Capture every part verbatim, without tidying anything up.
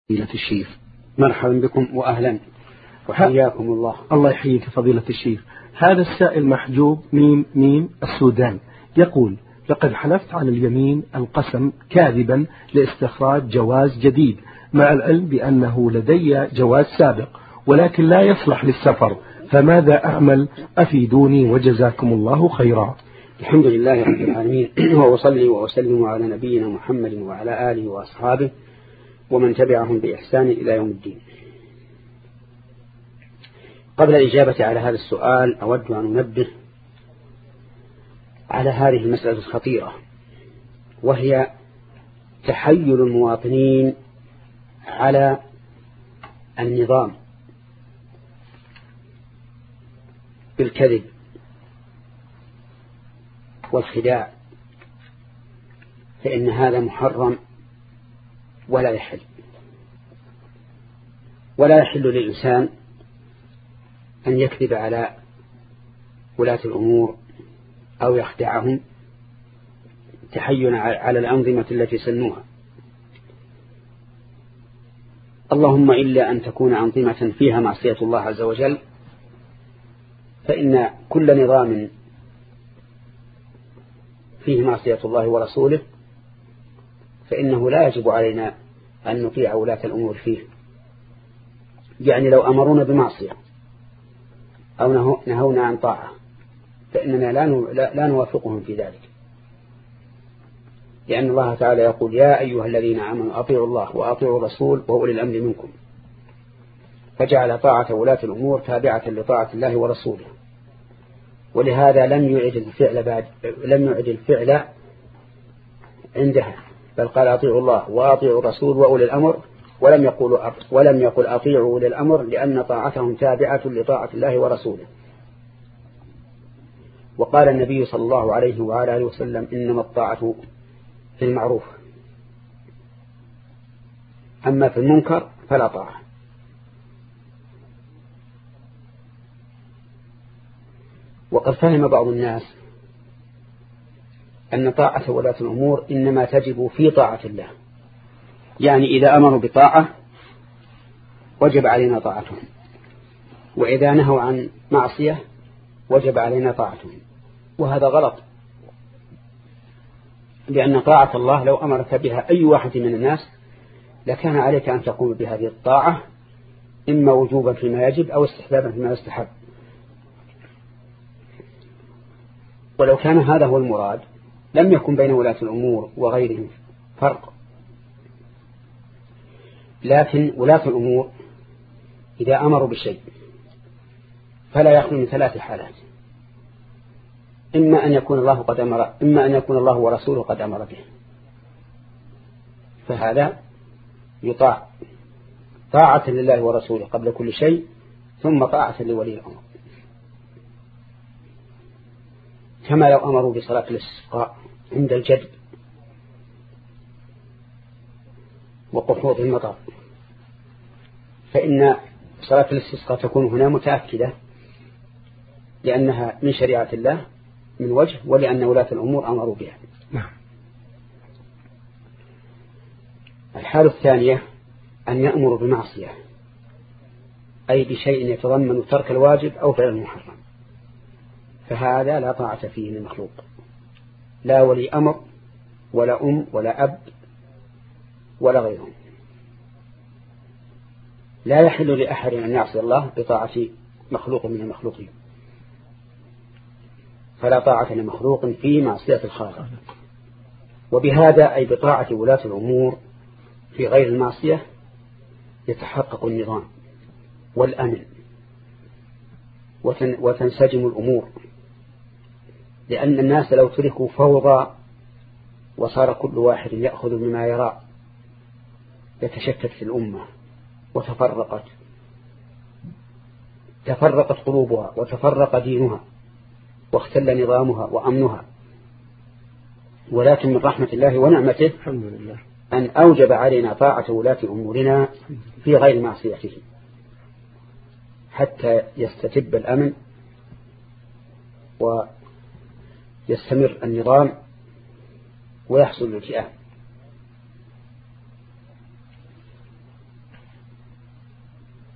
فضيلة الشيخ، مرحبا بكم وأهلا وحياكم الله. الله يحييك فضيلة الشيخ. هذا السائل محجوب ميم ميم السودان يقول: لقد حلفت على اليمين القسم كاذبا لاستخراج جواز جديد، مع العلم بأنه لدي جواز سابق ولكن لا يصلح للسفر، فماذا أعمل؟ أفيدوني وجزاكم الله خيرا. الحمد لله رب العالمين، وأصلي وأسلم على نبينا محمد وعلى آله وأصحابه ومن تبعهم بإحسان إلى يوم الدين. قبل الإجابة على هذا السؤال أود أن أنبه على هذه المسألة الخطيرة، وهي تحيل المواطنين على النظام بالكذب والخداع، فإن هذا محرم ولا يحل. ولا يحل للإنسان أن يكذب على ولاة الأمور أو يخدعهم تحيلا على الأنظمة التي سنوها، اللهم إلا أن تكون أنظمة فيها معصية الله عز وجل، فإن كل نظام فيه معصية الله ورسوله فإنه لا يجب علينا أن نطيع ولاة الأمور فيه. يعني لو أمرونا بمعصية أو نهونا عن طاعة فإننا لا نوافقهم في ذلك، لأن الله تعالى يقول: يا أيها الذين آمنوا أطيعوا الله وأطيعوا الرسول وأولي الأمر منكم، فجعل طاعة ولاة الأمور تابعة لطاعة الله ورسوله. ولهذا لم يعد الفعل بعد لم يعد الفعل عندها، بل قال: أطيعوا الله وأطيعوا الرسول وأولي الأمر، ولم يقول ولم يقل أطيعوا أولي الأمر، لأن طاعتهم تابعة لطاعة الله ورسوله. وقال النبي صلى الله عليه وعلى آله وسلم: إنما الطاعة في المعروف، أما في المنكر فلا طاعة. وقد فهم بعض الناس أن طاعة ولاة الأمور إنما تجب في طاعة الله، يعني إذا أمروا بطاعة وجب علينا طاعتهم، وإذا نهوا عن معصية وجب علينا طاعتهم، وهذا غلط. لأن طاعة الله لو أمرك بها أي واحد من الناس لكان عليك أن تقوم بهذه الطاعة، إما وجوبا فيما يجب أو استحبابا فيما يستحب. ولو كان هذا هو المراد لم يكن بين ولاة الأمور وغيرهم فرق. لكن ولاة الأمور إذا أمروا بشيء فلا يخلو من ثلاث حالات: إما أن يكون الله قد أمر إما أن يكون الله ورسوله قد أمر به، فهذا يطاع طاعة لله ورسوله قبل كل شيء، ثم طاعة لولي الأمر. كما لو أمروا بصلاة الاستسقاء عند الجدب وقحوط المطر، فإن صلاة الاستسقاء تكون هنا متأكدة لأنها من شريعة الله من وجه، ولأن ولاة الأمور أمروا بها. الحالة الثانية أن يأمروا بمعصية، أي بشيء يتضمن ترك الواجب أو فعل المحرم، فهذا لا طاعة فيه للمخلوق، لا ولي أمر ولا أم ولا أب ولا غيرهم. لا يحل لأحد أن يعصي الله بطاعة مخلوق من المخلوقين، فلا طاعة لمخلوق في معصية الخالق. وبهذا أي بطاعة ولاة الأمور في غير المعصية يتحقق النظام والأمن وتنسجم الأمور، لأن الناس لو تركوا فوضى وصار كل واحد يأخذ بما يرى يتشتت في الأمة وتفرقت تفرقت قلوبها وتفرق دينها واختل نظامها وأمنها. ولكن من رحمة الله ونعمته الحمد لله أن أوجب علينا طاعة ولاة أمورنا في غير معصيته حتى يستتب الأمن ويستمر النظام ويحصل الالتئام.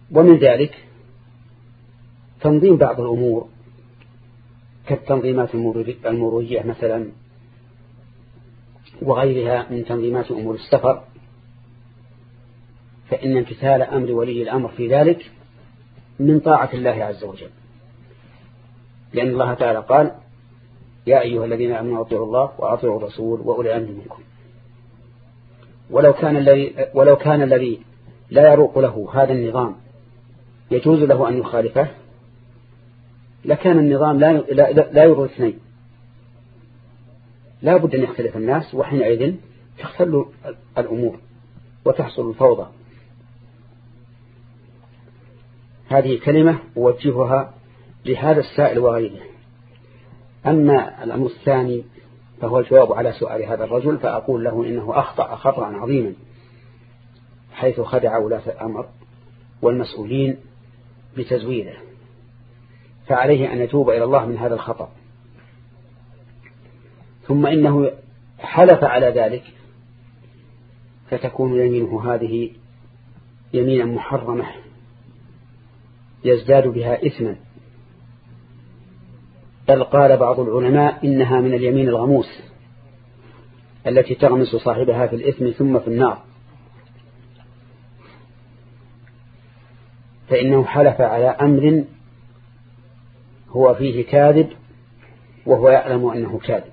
ومن ذلك تنظيم بعض الأمور كالتنظيمات المرورية مثلا وغيرها من تنظيمات أمور السفر، فإن امتثال أمر ولي الأمر في ذلك من طاعة الله عز وجل، لأن الله تعالى قال يا أيها الذين آمنوا أطيعوا الله وأطيعوا الرسول وأولي الأمر منكم. ولو كان الذي ولو كان الذي لا يروق له هذا النظام يجوز له أن يخالفه لكان النظام لا لا يرضي اثنين، لا بد أن يختلف الناس، وحينئذ تختل الأمور وتحصل الفوضى. هذه كلمة أوجهها لهذا السائل وغيره. أما الأمر الثاني فهو الجواب على سؤال هذا الرجل، فأقول له إنه أخطأ خطأ عظيما حيث خدع ولاة الأمر والمسؤولين بتزويره، فعليه أن يتوب إلى الله من هذا الخطأ. ثم إنه حلف على ذلك فتكون يمينه هذه يمينا محرمة يزداد بها إثما، بل قال بعض العلماء إنها من اليمين الغموس التي تغمس صاحبها في الإثم ثم في النار، فإنه حلف على أمر هو فيه كاذب وهو يعلم أنه كاذب،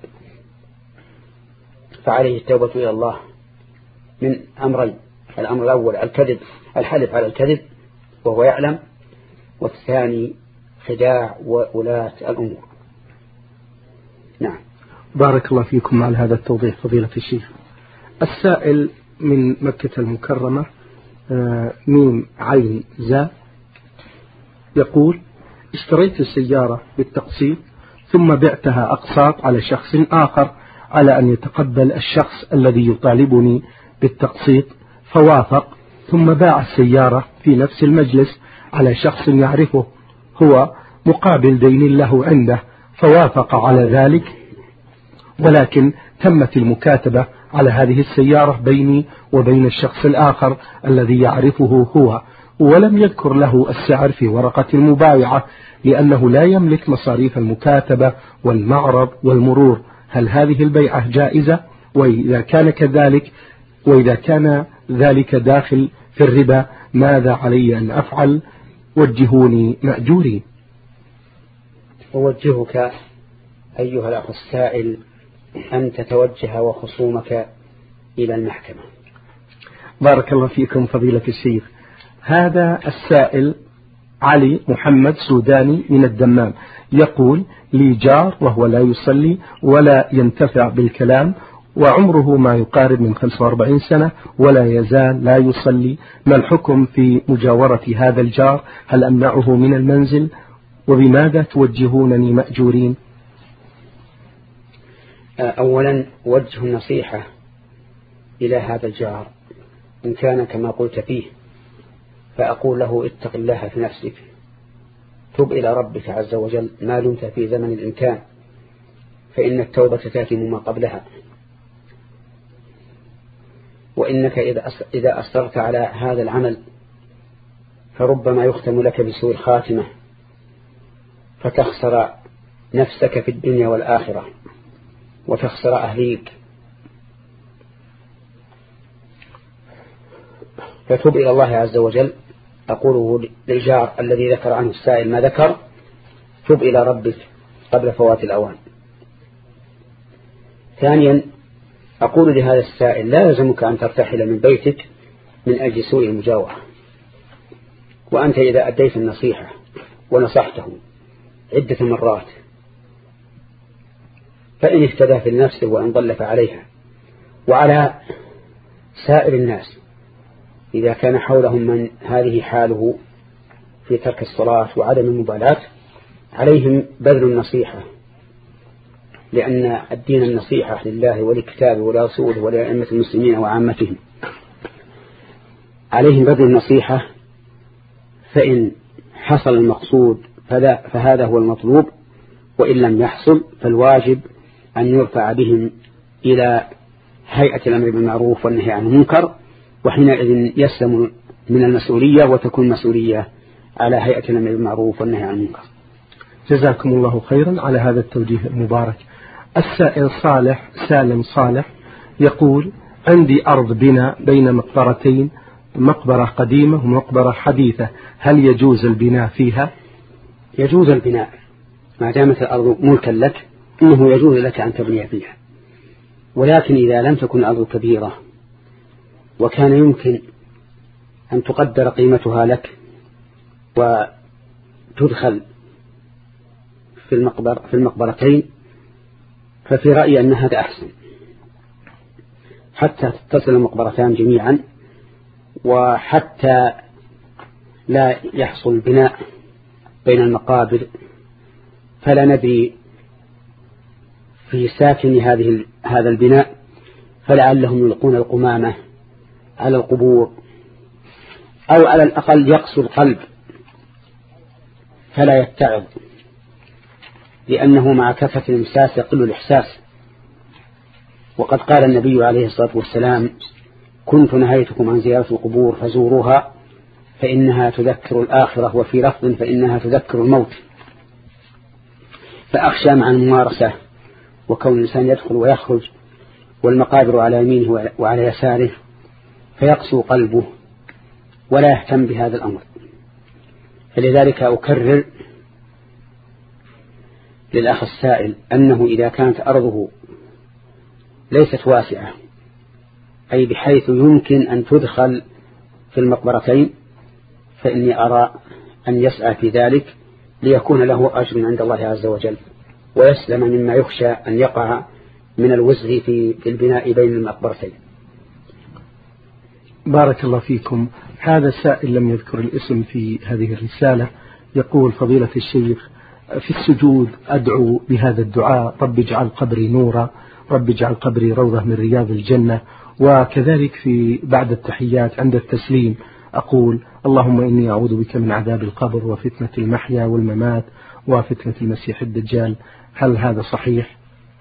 فعليه التوبة إلى الله من أمرين: الأمر الأول الكذب، الحلف على الكذب وهو يعلم، والثاني خداع وولاة الأمور. نعم. بارك الله فيكم على هذا التوضيح فضيلة الشيخ. السائل من مكة المكرمة ميم عين زا يقول: اشتريت السيارة بالتقسيط ثم بعتها أقساط على شخص آخر على أن يتقبل الشخص الذي يطالبني بالتقسيط، فوافق، ثم باع السيارة في نفس المجلس على شخص يعرفه هو مقابل دين له عنده، فوافق على ذلك، ولكن تمت المكاتبة على هذه السيارة بيني وبين الشخص الآخر الذي يعرفه هو، ولم يذكر له السعر في ورقة المبايعة لأنه لا يملك مصاريف المكاتبة والمعرض والمرور. هل هذه البيعة جائزة؟ وإذا كان كذلك وإذا كان ذلك داخل في الربا ماذا علي أن أفعل؟ وجهوني مأجوري. أوجهك أيها الأخ السائل أن تتوجه وخصومك إلى المحكمة. بارك الله فيكم فضيلة الشيخ. هذا السائل علي محمد سوداني من الدمام يقول: لي جار وهو لا يصلي ولا ينتفع بالكلام، وعمره ما يقارب من خمسة وأربعين سنة ولا يزال لا يصلي، ما الحكم في مجاورة هذا الجار؟ هل أمنعه من المنزل؟ وبماذا توجهونني مأجورين؟ أولا وجه النصيحة إلى هذا الجار إن كان كما قلت فيه، فأقول له: اتق الله في نفسك، تب إلى ربك عز وجل ما دمت في زمن الإمكان، فإن التوبة تاتم ما قبلها، وإنك إذا أصرت على هذا العمل فربما يختم لك بسوء الخاتمة فتخسر نفسك في الدنيا والآخرة وتخسر أهليك. فتب إلى الله عز وجل. أقوله للجار الذي ذكر عنه السائل ما ذكر: تب إلى ربك قبل فوات الأوان. ثانيا أقول لهذا السائل: لا يلزمك أن ترتحل من بيتك من أجل سوء المجاورة، وأنت إذا أديت النصيحة ونصحته عدة مرات فإن اهتدى في النفس وإن ضل فعليها. وعلى سائر الناس إذا كان حولهم من هذه حاله في ترك الصلاة وعدم المبالاة عليهم بذل النصيحة، لأن الدين النصيحة لله ولكتابه ولرسوله ولأئمة المسلمين وعامتهم. عليهم بذل النصيحة، فإن حصل المقصود فهذا هو المطلوب، وإن لم يحصل فالواجب أن يرفع بهم إلى هيئة الأمر بالمعروف والنهي عن المنكر، وحينئذ يسلم من المسؤولية، وتكون مسؤولية على هيئة الأمر بالمعروف والنهي عن المنكر. جزاكم الله خيرا على هذا التوجيه المبارك. السائل صالح سالم صالح يقول: عندي أرض بناء بين مقبرتين، مقبرة قديمة ومقبرة حديثة، هل يجوز البناء فيها؟ يجوز البناء ما دامت الأرض ملكا لك، إنه يجوز لك أن تبني فيها، ولكن إذا لم تكن الأرض كبيرة وكان يمكن أن تقدر قيمتها لك وتدخل في المقبر في المقبرتين، ففي رأيي أن هذا أحسن، حتى تتصل المقبرتان جميعا، وحتى لا يحصل البناء بين المقابر، فلا ندري في ساكن هذه هذا البناء، فلعلهم يلقون القمامة على القبور، أو على الأقل يقسو القلب فلا يتعظ، لأنه مع كثرة الإمساس يقل الإحساس. وقد قال النبي عليه الصلاة والسلام: كنت نهيتكم عن زيارة القبور فزوروها فإنها تذكر الآخرة، وفي لفظ فإنها تذكر الموت. فأخشى مع الممارسة وكون الإنسان يدخل ويخرج والمقابر على يمينه وعلى يساره فيقسو قلبه ولا يهتم بهذا الأمر. فلذلك أكرر للأخ السائل أنه إذا كانت أرضه ليست واسعة، أي بحيث يمكن أن تدخل في المقبرتين، فإني أرى أن يسعى في ذلك ليكون له أجر عند الله عز وجل، ويسلم مما يخشى أن يقع من الوزغ في البناء بين المقبرتين. بارك الله فيكم. هذا سائل لم يذكر الاسم في هذه الرسالة يقول: فضيلة الشيخ، في السجود أدعو بهذا الدعاء: رب اجعل قبري نورا، رب اجعل قبري روضة من رياض الجنة. وكذلك في بعد التحيات عند التسليم أقول: اللهم إني أعوذ بك من عذاب القبر وفتنة المحيا والممات وفتنة المسيح الدجال. هل هذا صحيح؟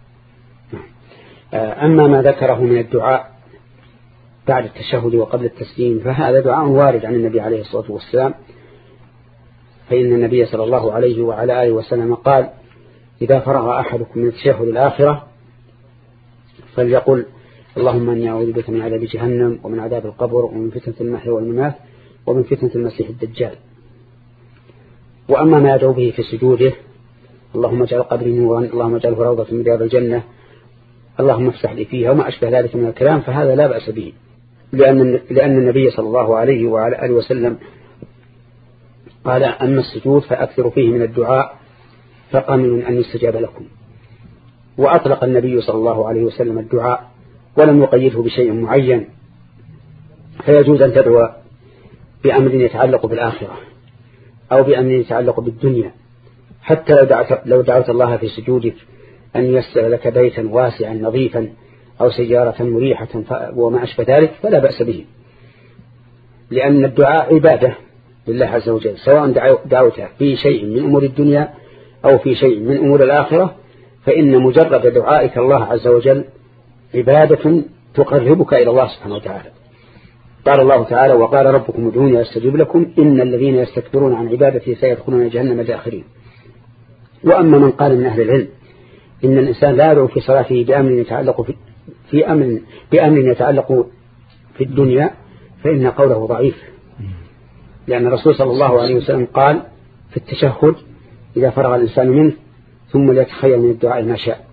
أما ما ذكره من الدعاء بعد التشهد وقبل التسليم فهذا دعاء وارد عن النبي عليه الصلاة والسلام، فإن النبي صلى الله عليه وعلى آله وسلم قال: إذا فرغ أحدكم من التشهد الآخرة فليقل: اللهم إني أعوذ بك من عذاب جهنم ومن عذاب القبر ومن فتنة المحيا والممات ومن فتنة المسيح الدجال. وأما ما يدعو به في سجوده: اللهم اجعل قبري نورا، اللهم اجعله روضة من رياض الجنة، اللهم افتح لي فيها، وما أشبه ذلك من الكلام، فهذا لا بأس به، لأن لأن النبي صلى الله عليه وعلى آله وسلم قال: أما السجود فأكثر فيه من الدعاء فقمن أن يستجاب لكم. وأطلق النبي صلى الله عليه وسلم الدعاء ولم يقيده بشيء معين، فيجوز أن تدعو بأمر يتعلق بالآخرة أو بأمر يتعلق بالدنيا، حتى لو دعوت, لو دعوت الله في سجودك أن ييسر لك بيتا واسعا نظيفا أو سيارة مريحة وما أشبه ذلك فلا بأس به، لأن الدعاء عبادة لله عز وجل، سواء دعوته في شيء من أمور الدنيا أو في شيء من أمور الآخرة، فإن مجرد دعائك الله عز وجل عبادة تقربك إلى الله سبحانه وتعالى. قال الله تعالى: وقال ربكم ادعوني أستجب لكم إن الذين يستكبرون عن عبادتي سيدخلون جهنم داخرين. وأما من قال من أهل العلم إن الإنسان لا يدعو في صلاته بأمر يتعلق في, في أمر بأمر يتعلق في الدنيا فإن قوله ضعيف، لأن الرسول صلى الله عليه وسلم قال في التشهد: إذا فرغ الإنسان منه ثم ليتخيل من الدعاء ما شاء.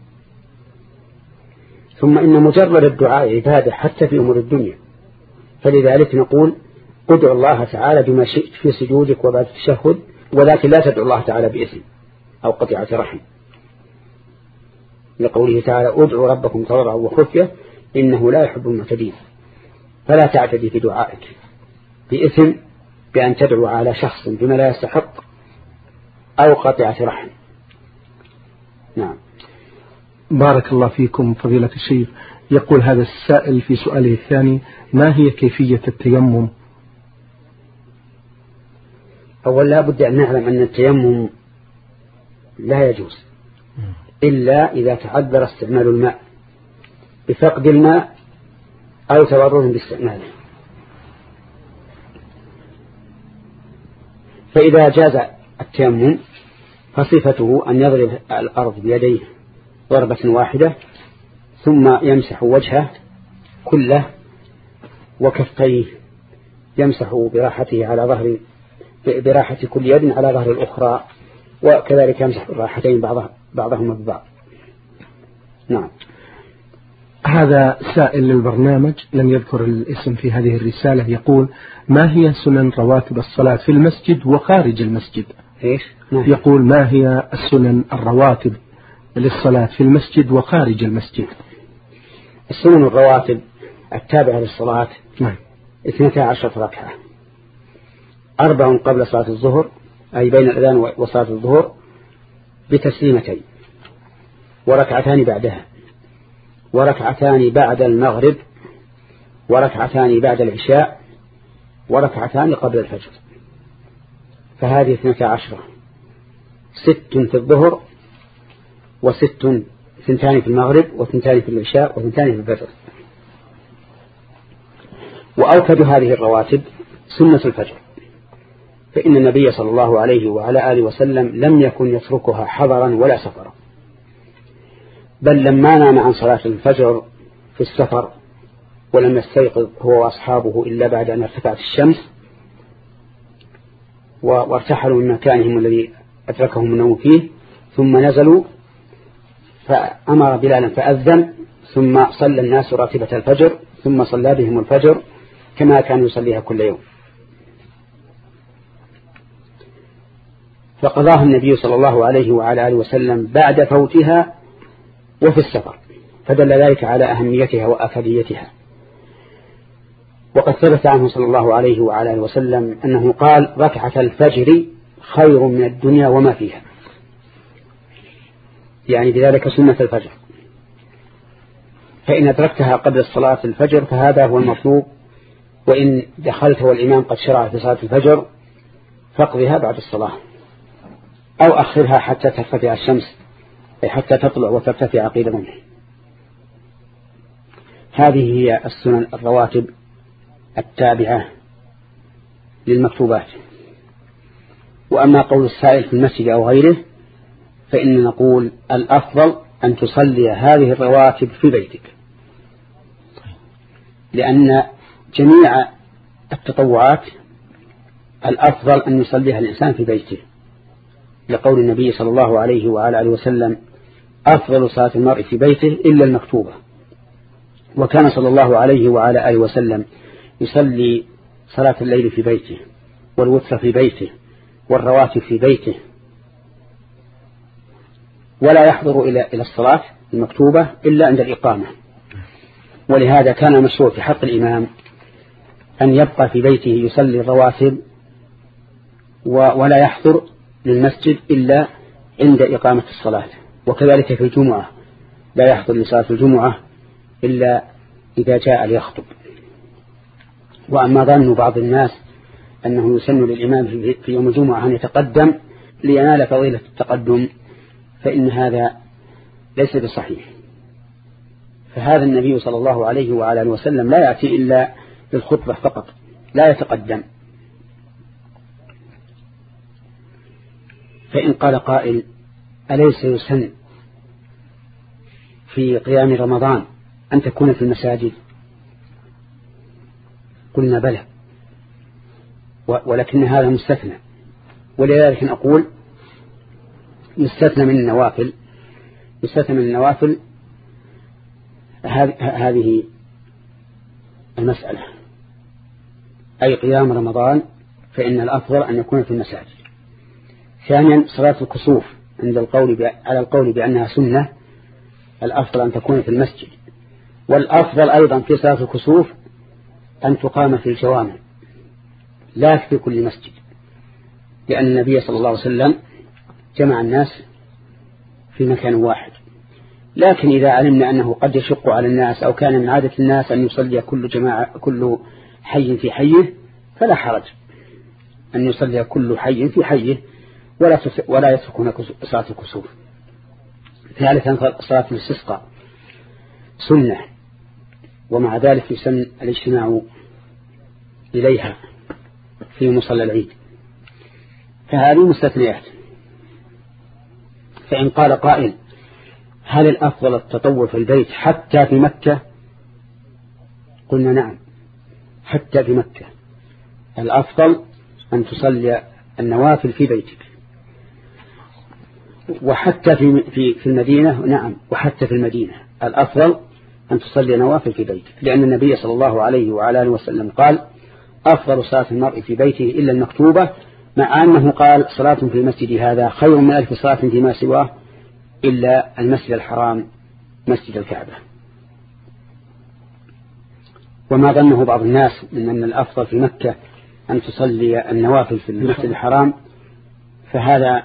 ثم إن مجرد الدعاء عبادة حتى في أمور الدنيا، فلذلك نقول: ادعو الله تعالى بما شئت في سجودك وبعد التشهد، ولكن لا تدعو الله تعالى بإثم أو قطيعة رحم، لقوله تعالى: ادعوا ربكم تضرعا وخفية إنه لا يحب المعتدين. فلا تعتدي في دعائك بإثم بأن تدعو على شخص بما لا يستحق أو قطيعة رحم. نعم. بارك الله فيكم فضيلة الشيخ. يقول هذا السائل في سؤاله الثاني: ما هي كيفية التيمم؟ أولا لا بد أن نعلم أن التيمم لا يجوز إلا إذا تعذر استعمال الماء بفقد الماء أو تضرر باستعماله. فإذا جاز التيمم فصفته أن يضرب الأرض بيديه ضربة واحدة ثم يمسح وجهه كله وكفيه يمسح براحته على ظهر براحة كل يد على ظهر الأخرى، وكذلك يمسح الراحتين بعضها بعضهما ببعض. نعم. هذا سائل للبرنامج لم يذكر الاسم في هذه الرسالة، يقول: ما هي سنن رواتب الصلاة في المسجد وخارج المسجد؟ إيش؟ يقول: ما هي السنن الرواتب للصلاة في المسجد وخارج المسجد؟ السنن الرواتب التابعة للصلاة نعم اثنتا عشرة ركعة، أربع قبل صلاة الظهر أي بين الأذان وصلاة الظهر بتسليمتين، وركعتان بعدها، وركعتان بعد المغرب، وركعتان بعد العشاء، وركعتان قبل الفجر. فهذه اثنتا عشرة، ست في الظهر وست ثنتان في المغرب وثنتان في العشاء وثنتان في الفجر. وأوكد هذه الرواتب سنة الفجر، فإن النبي صلى الله عليه وعلى آله وسلم لم يكن يتركها حضرا ولا سفرا، بل لما نام عن صلاة الفجر في السفر ولم يستيقظ هو وأصحابه إلا بعد أن ارتفعت الشمس وارتحلوا من مكانهم الذي أدركهم النوم فيه، ثم نزلوا فأمر بلالا فأذن، ثم صلى الناس راتبة الفجر، ثم صلى بهم الفجر كما كان يصليها كل يوم. فقضاها النبي صلى الله عليه وعلى آله وسلم بعد فوتها وفي السفر، فدل ذلك على أهميتها وأكديتها. وقد ثبت عنه صلى الله عليه وعلى آله وسلم أنه قال: ركعة الفجر خير من الدنيا وما فيها، يعني بذلك سنة الفجر. فإن أدركتها قبل الصلاة الفجر فهذا هو المطلوب، وإن دخلت والإمام قد شرع في صلاة الفجر فاقضها بعد الصلاة، أو أخرها حتى ترتفع الشمس، أي حتى تطلع وترتفع قيد رمح. هذه هي السنن الرواتب التابعة للمكتوبات. وأما قول السائل في المسجد أو غيره فإن نقول: الأفضل أن تصلي هذه الرواتب في بيتك، لأن جميع التطوعات الأفضل أن يصليها الإنسان في بيته، لقول النبي صلى الله عليه وعلى آله وسلم: أفضل صلاة المرء في بيته إلا المكتوبة. وكان صلى الله عليه وعلى آله وسلم يصلي صلاة الليل في بيته، والوتر في بيته، والرواتب في بيته، ولا يحضر إلى إلى الصلاة المكتوبة إلا عند الإقامة. ولهذا كان مشروع في حق الإمام أن يبقى في بيته يصلي الرواتب ولا يحضر للمسجد إلا عند إقامة الصلاة. وكذلك في الجمعة لا يحضر لصلاة الجمعة إلا إذا جاء ليخطب. وأما ظن بعض الناس أنه يسن للإمام في يوم الجمعة أن يتقدم لينال فضيلة التقدم فإن هذا ليس بصحيح. فهذا النبي صلى الله عليه وعلى آله وسلم لا يأتي إلا للخطبة فقط، لا يتقدم. فإن قال قائل: أليس يسن في قيام رمضان أن تكون في المساجد؟ قلنا: بلى، ولكن هذا مستثنى. ولذلك نقول: يستثنى من النوافل، يستثنى من النوافل هذه المسألة، أي قيام رمضان فإن الأفضل أن يكون في المساجد. ثانيا صلاة الكسوف عند القول على القول بأنها سنة، الأفضل أن تكون في المسجد. والأفضل أيضا في صلاة الكسوف أن تقام في الجوامع لا في كل مسجد، لأن النبي صلى الله عليه وسلم جمع الناس في مكان واحد. لكن إذا علمنا أنه قد يشق على الناس أو كان من عادة الناس أن يصلي كل جماعة كل حي في حيه فلا حرج أن يصلي كل حي في حيه ولا ولا يتركون صلاة الكسوف. ثالثا صلاة الاستسقاء سنة، ومع ذلك يسن الاجتماع إليها في مصلى العيد. فهذه مستثنيات. فإن قال قائل هل الأفضل التطوع في البيت حتى في مكة؟ قلنا نعم، حتى في مكة الأفضل أن تصلي النوافل في بيتك، وحتى في في في المدينة نعم، وحتى في المدينة الأفضل أن تصلي نوافل في بيتك، لأن النبي صلى الله عليه وعلى آله وسلم قال أفضل صلاة المرء في بيته إلا المكتوبة، مع أنه قال صلاة في المسجد هذا خير من ألف صلاة فيما سواه إلا المسجد الحرام مسجد الكعبة. وما ظنه بعض الناس من أن الأفضل في مكة أن تصلي النوافل في المسجد الحرام، فهذا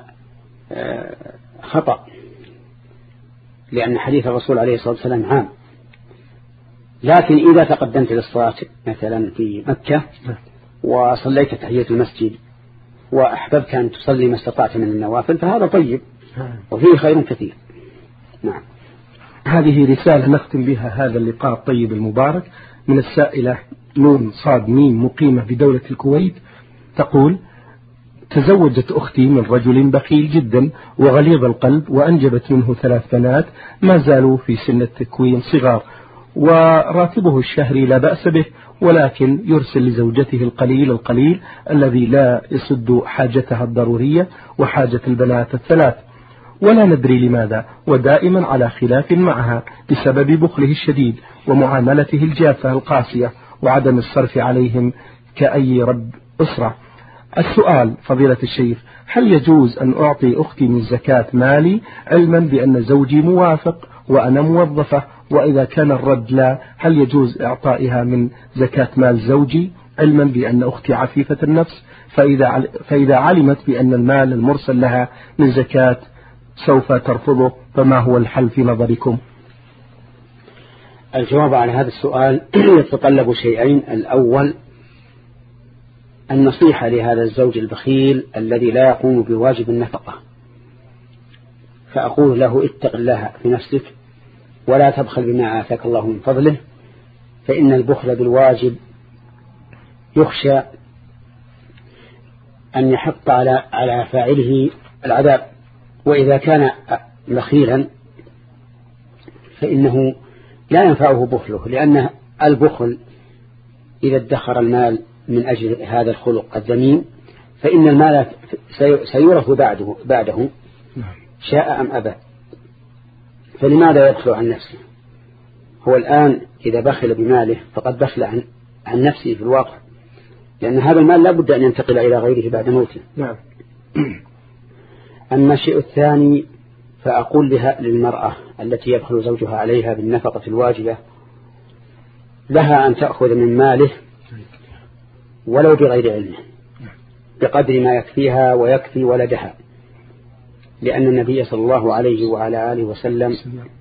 خطأ، لأن حديث الرسول عليه الصلاة والسلام عام. لكن إذا تقدمت للصلاة مثلا في مكة وصليت تحية المسجد وأحببت أن تصلي ما استطعت من النوافل فهذا طيب وفيه خير كثير. نعم. هذه رسالة نختم بها هذا اللقاء الطيب المبارك من السائلة نون صاد ميم مقيمة بدولة الكويت، تقول: تزوجت أختي من رجل بخيل جدا وغليظ القلب، وأنجبت منه ثلاث بنات ما زالوا في سن التكوين صغار، وراتبه الشهري لا بأس به، ولكن يرسل لزوجته القليل القليل الذي لا يسد حاجتها الضرورية وحاجة البنات الثلاث، ولا ندري لماذا، ودائما على خلاف معها بسبب بخله الشديد ومعاملته الجافة القاسية وعدم الصرف عليهم كأي رب أسرة. السؤال فضيلة الشيخ: هل يجوز أن أعطي أختي من زكاة مالي علما بأن زوجي موافق وأنا موظفة؟ وإذا كان الرد لا، هل يجوز إعطائها من زكاة مال زوجي علما بأن أختي عفيفة النفس، فإذا فإذا علمت بأن المال المرسل لها من زكاة سوف ترفضه، فما هو الحل في نظركم؟ الجواب على هذا السؤال يتطلب شيئين: الأول النصيحة لهذا الزوج البخيل الذي لا يقوم بواجب النفقة، فأقول له: اتق الله في نفسك ولا تبخل بما آتاك الله من فضله، فإن البخل بالواجب يخشى أن يحط على على فاعله العذاب، وإذا كان بخيلا فإنه لا ينفعه بخله، لأن البخل إذا ادخر المال من أجل هذا الخلق الذميم فإن المال سيورث بعده, بعده شاء أم أبى، فلماذا يبخل عن نفسه؟ هو الآن إذا بخل بماله فقد بخل عن, عن نفسه في الواقع، لأن هذا المال لا بد أن ينتقل إلى غيره بعد موته. نعم. أما الشيء الثاني فأقول لها للمرأة التي يبخل زوجها عليها بالنفقة الواجبة لها أن تأخذ من ماله ولو بغير علمه بقدر ما يكفيها ويكفي ولدها، لأن النبي صلى الله عليه وعلى آله وسلم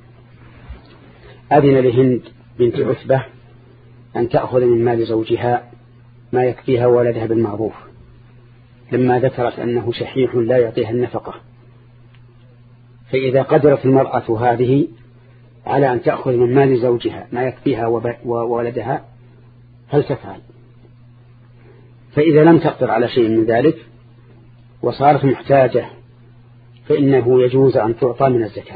أذن لهند بنت عتبة أن تأخذ من مال زوجها ما يكفيها ولدها بالمعروف، لما ذكرت أنه شحيح لا يعطيها النفقة. فإذا قدرت المرأة هذه على أن تأخذ من مال زوجها ما يكفيها وولدها هل تفعل؟ فإذا لم تقدر على شيء من ذلك وصارت محتاجة فإنه يجوز أن تعطى من الزكاة،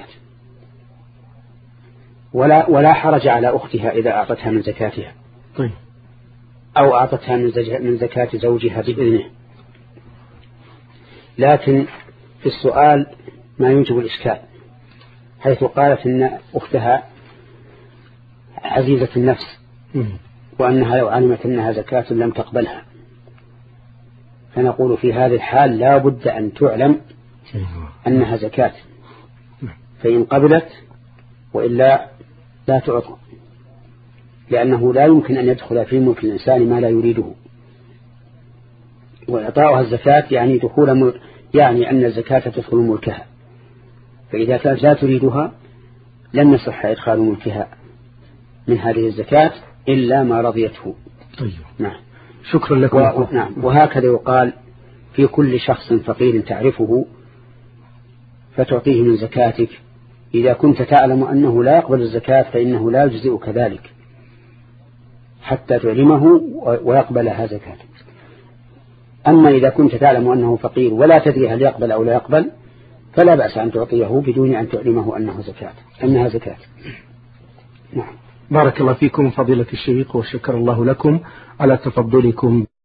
ولا, ولا حرج على أختها إذا أعطتها من زكاتها أو أعطتها من زكاة زوجها بإذنه. لكن في السؤال ما يوجب الإشكال، حيث قالت إن أختها عزيزة النفس وأنها لو علمت أنها زكاة لم تقبلها، فنقول في هذه الحال لا بد أن تعلم أنها زكاة، فإن قبلت وإلا لا تعطى، لأنه لا يمكن أن يدخل في ملك الإنسان ما لا يريده، وإعطاؤها الزكاة يعني دخول يعني أن الزكاة تدخل ملكها، فإذا كانت لا تريدها لن يصح إدخال ملكها من هذه الزكاة إلا ما رضيته. طيب. نعم. شكرا لكم. و... نعم. وهكذا يقال في كل شخص فقير تعرفه فتعطيه من زكاتك، إذا كنت تعلم أنه لا يقبل الزكاة فإنه لا يجزئك ذلك حتى تعلمه ويقبلها زكاتك. أما إذا كنت تعلم أنه فقير ولا تدري هل يقبل أو لا يقبل فلا بأس أن تعطيه بدون أن تعلمه أنه زكاة أنها زكاة. نعم. بارك الله فيكم فضيلة الشيخ وشكر الله لكم على تفضلكم.